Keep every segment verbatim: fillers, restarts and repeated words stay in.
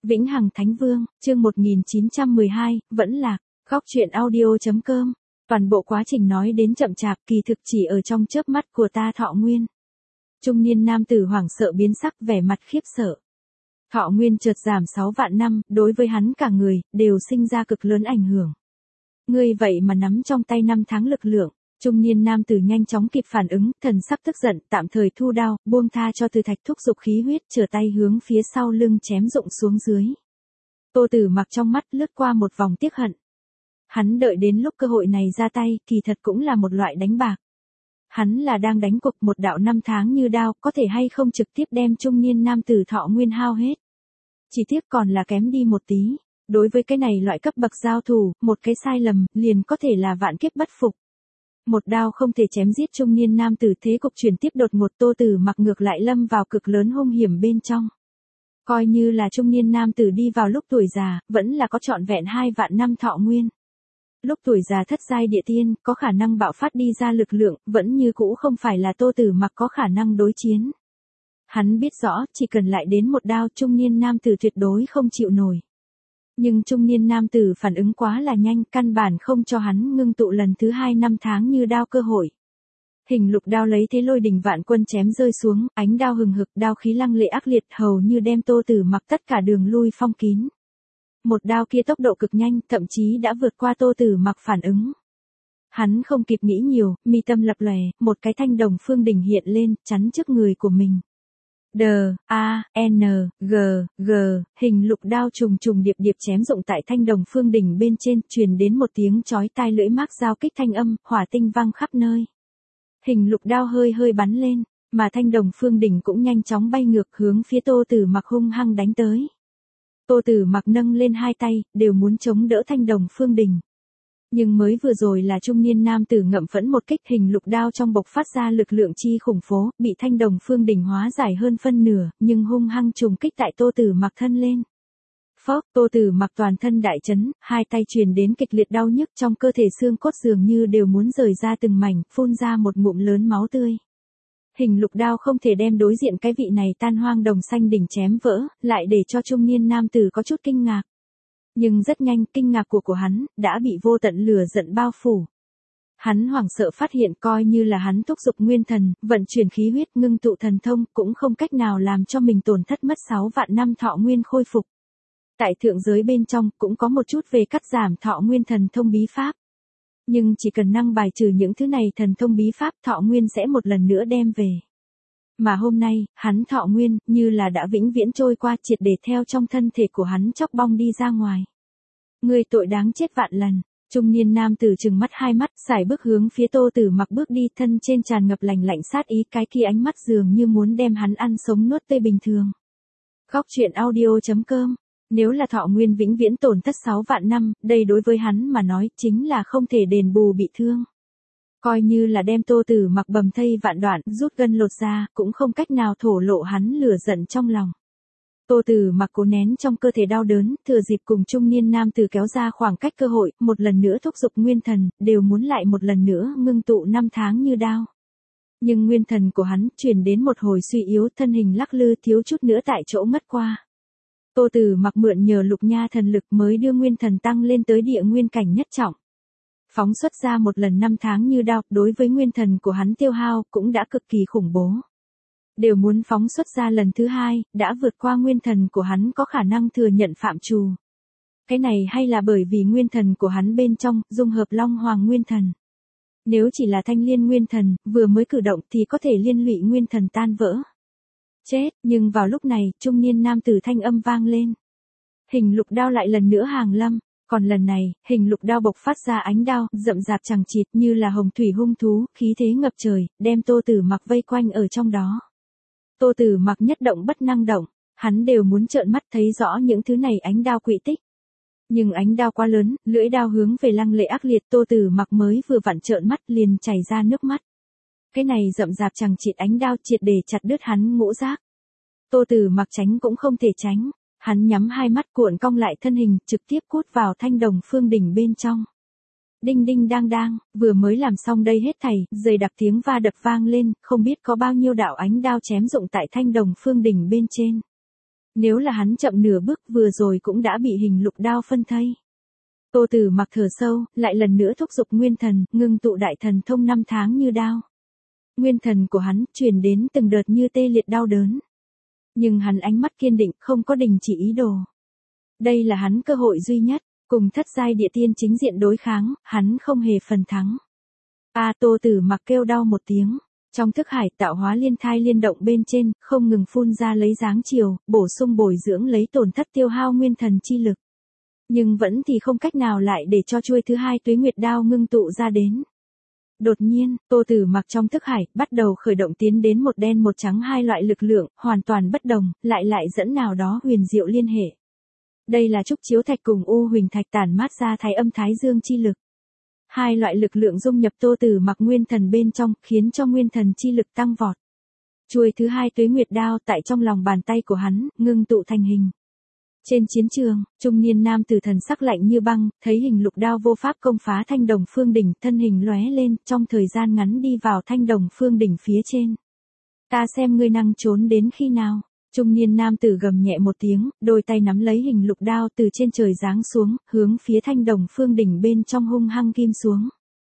Vĩnh Hằng Thánh Vương, chương một nghìn chín trăm mười hai, vẫn lạc, góc truyện audio.com. Toàn bộ quá trình nói đến chậm chạp kỳ thực chỉ ở trong chớp mắt của ta Thọ Nguyên. Trung niên nam tử hoảng sợ biến sắc vẻ mặt khiếp sợ. Thọ Nguyên chợt giảm sáu vạn năm, đối với hắn cả người, đều sinh ra cực lớn ảnh hưởng. Ngươi vậy mà nắm trong tay năm tháng lực lượng. Trung niên nam tử nhanh chóng kịp phản ứng, thần sắc tức giận, tạm thời thu đao, buông tha cho Từ Thạch thúc dục khí huyết, trở tay hướng phía sau lưng chém rụng xuống dưới. Tô Tử Mặc trong mắt lướt qua một vòng tiếc hận. Hắn đợi đến lúc cơ hội này ra tay, kỳ thật cũng là một loại đánh bạc. Hắn là đang đánh cuộc một đạo năm tháng như đao, có thể hay không trực tiếp đem trung niên nam tử Thọ Nguyên hao hết. Chỉ tiếc còn là kém đi một tí. Đối với cái này loại cấp bậc giao thủ, một cái sai lầm, liền có thể là vạn kiếp bất phục. Một đao không thể chém giết trung niên nam tử, thế cục chuyển tiếp đột ngột, Tô Tử Mặc ngược lại lâm vào cực lớn hung hiểm bên trong. Coi như là trung niên nam tử đi vào lúc tuổi già, vẫn là có trọn vẹn hai vạn năm thọ nguyên. Lúc tuổi già thất giai địa tiên, có khả năng bạo phát đi ra lực lượng, vẫn như cũ không phải là Tô Tử Mặc có khả năng đối chiến. Hắn biết rõ, chỉ cần lại đến một đao, trung niên nam tử tuyệt đối không chịu nổi. Nhưng trung niên nam tử phản ứng quá là nhanh, căn bản không cho hắn ngưng tụ lần thứ hai năm tháng như đao cơ hội. Hình lục đao lấy thế lôi đình vạn quân chém rơi xuống, ánh đao hừng hực, đao khí lăng lệ ác liệt, hầu như đem Tô Tử Mặc tất cả đường lui phong kín. Một đao kia tốc độ cực nhanh, thậm chí đã vượt qua Tô Tử Mặc phản ứng. Hắn không kịp nghĩ nhiều, mi tâm lập lòe, một cái thanh đồng phương đỉnh hiện lên, chắn trước người của mình. D, A, N, G, G, hình lục đao trùng trùng điệp điệp chém rụng tại thanh đồng phương đỉnh bên trên, truyền đến một tiếng chói tai lưỡi mác giao kích thanh âm, hỏa tinh vang khắp nơi. Hình lục đao hơi hơi bắn lên, mà thanh đồng phương đỉnh cũng nhanh chóng bay ngược hướng phía Tô Tử Mặc hung hăng đánh tới. Tô Tử Mặc nâng lên hai tay, đều muốn chống đỡ thanh đồng phương đỉnh. Nhưng mới vừa rồi là trung niên nam tử ngậm phẫn một kích, hình lục đao trong bộc phát ra lực lượng chi khủng phố, bị thanh đồng phương đỉnh hóa giải hơn phân nửa, nhưng hung hăng trùng kích tại Tô Tử Mặc thân lên. Phốc, Tô Tử Mặc toàn thân đại chấn, hai tay truyền đến kịch liệt đau nhức, trong cơ thể xương cốt dường như đều muốn rời ra từng mảnh, phun ra một ngụm lớn máu tươi. Hình lục đao không thể đem đối diện cái vị này tan hoang đồng xanh đỉnh chém vỡ, lại để cho trung niên nam tử có chút kinh ngạc. Nhưng rất nhanh, kinh ngạc của của hắn, đã bị vô tận lửa giận bao phủ. Hắn hoảng sợ phát hiện coi như là hắn thúc dục nguyên thần, vận chuyển khí huyết ngưng tụ thần thông, cũng không cách nào làm cho mình tổn thất mất sáu vạn năm thọ nguyên khôi phục. Tại thượng giới bên trong, cũng có một chút về cắt giảm thọ nguyên thần thông bí pháp. Nhưng chỉ cần năng bài trừ những thứ này thần thông bí pháp, thọ nguyên sẽ một lần nữa đem về. Mà hôm nay, hắn thọ nguyên, như là đã vĩnh viễn trôi qua, triệt để theo trong thân thể của hắn chóc bong đi ra ngoài. Người tội đáng chết vạn lần. Trung niên nam tử trừng mắt hai mắt, sải bước hướng phía Tô Tử Mặc bước đi, thân trên tràn ngập lạnh lạnh sát ý, cái kia ánh mắt dường như muốn đem hắn ăn sống nuốt tươi bình thường. Góc truyện audio.com. Nếu là thọ nguyên vĩnh viễn tổn thất sáu vạn năm, đây đối với hắn mà nói chính là không thể đền bù bị thương. Coi như là đem Tô Tử Mặc bầm thây vạn đoạn, rút gân lột da, cũng không cách nào thổ lộ hắn lửa giận trong lòng. Tô Tử Mặc cố nén trong cơ thể đau đớn, thừa dịp cùng trung niên nam tử kéo ra khoảng cách cơ hội, một lần nữa thúc giục nguyên thần, đều muốn lại một lần nữa ngưng tụ năm tháng như đao. Nhưng nguyên thần của hắn truyền đến một hồi suy yếu, thân hình lắc lư thiếu chút nữa tại chỗ ngất qua. Tô Tử Mặc mượn nhờ lục nha thần lực mới đưa nguyên thần tăng lên tới địa nguyên cảnh nhất trọng. Phóng xuất ra một lần năm tháng như đao, đối với nguyên thần của hắn tiêu hao cũng đã cực kỳ khủng bố. Đều muốn phóng xuất ra lần thứ hai, đã vượt qua nguyên thần của hắn có khả năng thừa nhận phạm trù. Cái này hay là bởi vì nguyên thần của hắn bên trong, dung hợp Long Hoàng nguyên thần. Nếu chỉ là thanh liên nguyên thần, vừa mới cử động thì có thể liên lụy nguyên thần tan vỡ. Chết, nhưng vào lúc này, trung niên nam tử thanh âm vang lên. Hình lục đao lại lần nữa hàng lâm. Còn lần này, hình lục đao bộc phát ra ánh đao, rậm rạp chằng chịt như là hồng thủy hung thú, khí thế ngập trời, đem Tô Tử Mặc vây quanh ở trong đó. Tô Tử Mặc nhất động bất năng động, hắn đều muốn trợn mắt thấy rõ những thứ này ánh đao quỹ tích. Nhưng ánh đao quá lớn, lưỡi đao hướng về lăng lệ ác liệt, Tô Tử Mặc mới vừa vặn trợn mắt liền chảy ra nước mắt. Cái này rậm rạp chằng chịt ánh đao triệt để chặt đứt hắn ngũ giác. Tô Tử Mặc tránh cũng không thể tránh. Hắn nhắm hai mắt cuộn cong lại thân hình, trực tiếp cút vào thanh đồng phương đỉnh bên trong. Đinh đinh đang đang, vừa mới làm xong đây hết thảy, dày đặc tiếng va đập vang lên, không biết có bao nhiêu đạo ánh đao chém rụng tại thanh đồng phương đỉnh bên trên. Nếu là hắn chậm nửa bước vừa rồi cũng đã bị hình lục đao phân thây. Tô Tử Mặc thở sâu, lại lần nữa thúc giục nguyên thần, ngưng tụ đại thần thông năm tháng như đao. Nguyên thần của hắn truyền đến từng đợt như tê liệt đau đớn. Nhưng hắn ánh mắt kiên định, không có đình chỉ ý đồ. Đây là hắn cơ hội duy nhất, cùng thất giai địa tiên chính diện đối kháng, hắn không hề phần thắng. A Tô Tử Mặc kêu đau một tiếng, trong thức hải tạo hóa liên thai liên động bên trên, không ngừng phun ra lấy dáng chiều, bổ sung bồi dưỡng lấy tổn thất tiêu hao nguyên thần chi lực. Nhưng vẫn thì không cách nào lại để cho chuôi thứ hai tuế nguyệt đao ngưng tụ ra đến. Đột nhiên, Tô Tử Mặc trong thức hải, bắt đầu khởi động tiến đến một đen một trắng hai loại lực lượng, hoàn toàn bất đồng, lại lại dẫn nào đó huyền diệu liên hệ. Đây là trúc chiếu thạch cùng u huỳnh thạch tản mát ra thái âm thái dương chi lực. Hai loại lực lượng dung nhập Tô Tử Mặc nguyên thần bên trong, khiến cho nguyên thần chi lực tăng vọt. Chuôi thứ hai tuế nguyệt đao tại trong lòng bàn tay của hắn, ngưng tụ thành hình. Trên chiến trường, trung niên nam tử thần sắc lạnh như băng, thấy hình lục đao vô pháp công phá thanh đồng phương đỉnh, thân hình lóe lên, trong thời gian ngắn đi vào thanh đồng phương đỉnh phía trên. Ta xem ngươi năng trốn đến khi nào. Trung niên nam tử gầm nhẹ một tiếng, đôi tay nắm lấy hình lục đao từ trên trời giáng xuống, hướng phía thanh đồng phương đỉnh bên trong hung hăng kim xuống.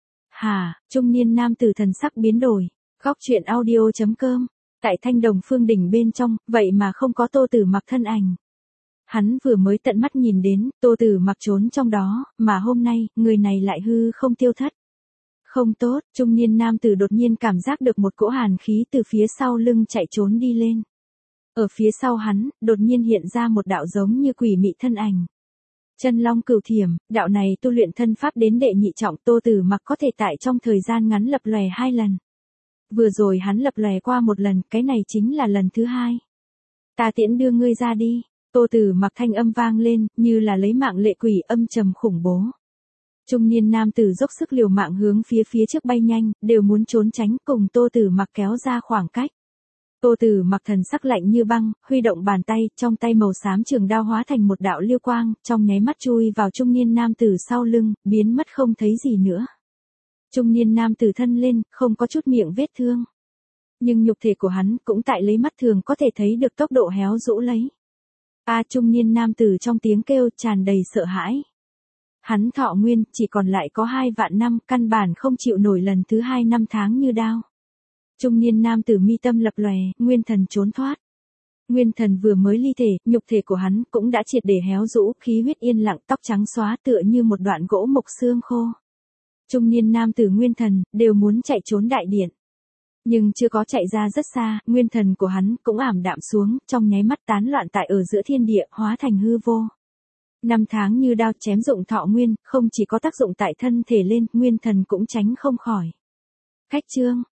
Hà, trung niên nam tử thần sắc biến đổi. Góc truyện audio chấm com. Tại thanh đồng phương đỉnh bên trong, vậy mà không có Tô Tử Mặc thân ảnh. Hắn vừa mới tận mắt nhìn đến, Tô Tử Mặc trốn trong đó, mà hôm nay, người này lại hư không tiêu thất. Không tốt, trung niên nam tử đột nhiên cảm giác được một cỗ hàn khí từ phía sau lưng chạy trốn đi lên. Ở phía sau hắn, đột nhiên hiện ra một đạo giống như quỷ mị thân ảnh. Chân long cửu thiểm, đạo này tu luyện thân pháp đến đệ nhị trọng, Tô Tử Mặc có thể tại trong thời gian ngắn lập lòe hai lần. Vừa rồi hắn lập lòe qua một lần, cái này chính là lần thứ hai. Ta tiễn đưa ngươi ra đi. Tô Tử Mặc thanh âm vang lên, như là lấy mạng lệ quỷ, âm trầm khủng bố. Trung niên nam tử dốc sức liều mạng hướng phía phía trước bay nhanh, đều muốn trốn tránh, cùng Tô Tử Mặc kéo ra khoảng cách. Tô Tử Mặc thần sắc lạnh như băng, huy động bàn tay, trong tay màu xám trường đao hóa thành một đạo liêu quang, trong nháy mắt chui vào trung niên nam tử sau lưng, biến mất không thấy gì nữa. Trung niên nam tử thân lên, không có chút miệng vết thương. Nhưng nhục thể của hắn cũng tại lấy mắt thường có thể thấy được tốc độ héo rũ lấy. A trung niên nam tử trong tiếng kêu tràn đầy sợ hãi. Hắn thọ nguyên chỉ còn lại có hai vạn năm, căn bản không chịu nổi lần thứ hai năm tháng như đao. Trung niên nam tử mi tâm lập lòe, nguyên thần trốn thoát. Nguyên thần vừa mới ly thể, nhục thể của hắn cũng đã triệt để héo rũ, khí huyết yên lặng, tóc trắng xóa tựa như một đoạn gỗ mục xương khô. Trung niên nam tử nguyên thần, đều muốn chạy trốn đại điện. Nhưng chưa có chạy ra rất xa, nguyên thần của hắn cũng ảm đạm xuống, trong nháy mắt tán loạn tại ở giữa thiên địa, hóa thành hư vô. Năm tháng như đao chém dụng thọ nguyên, không chỉ có tác dụng tại thân thể lên, nguyên thần cũng tránh không khỏi. Khách chương,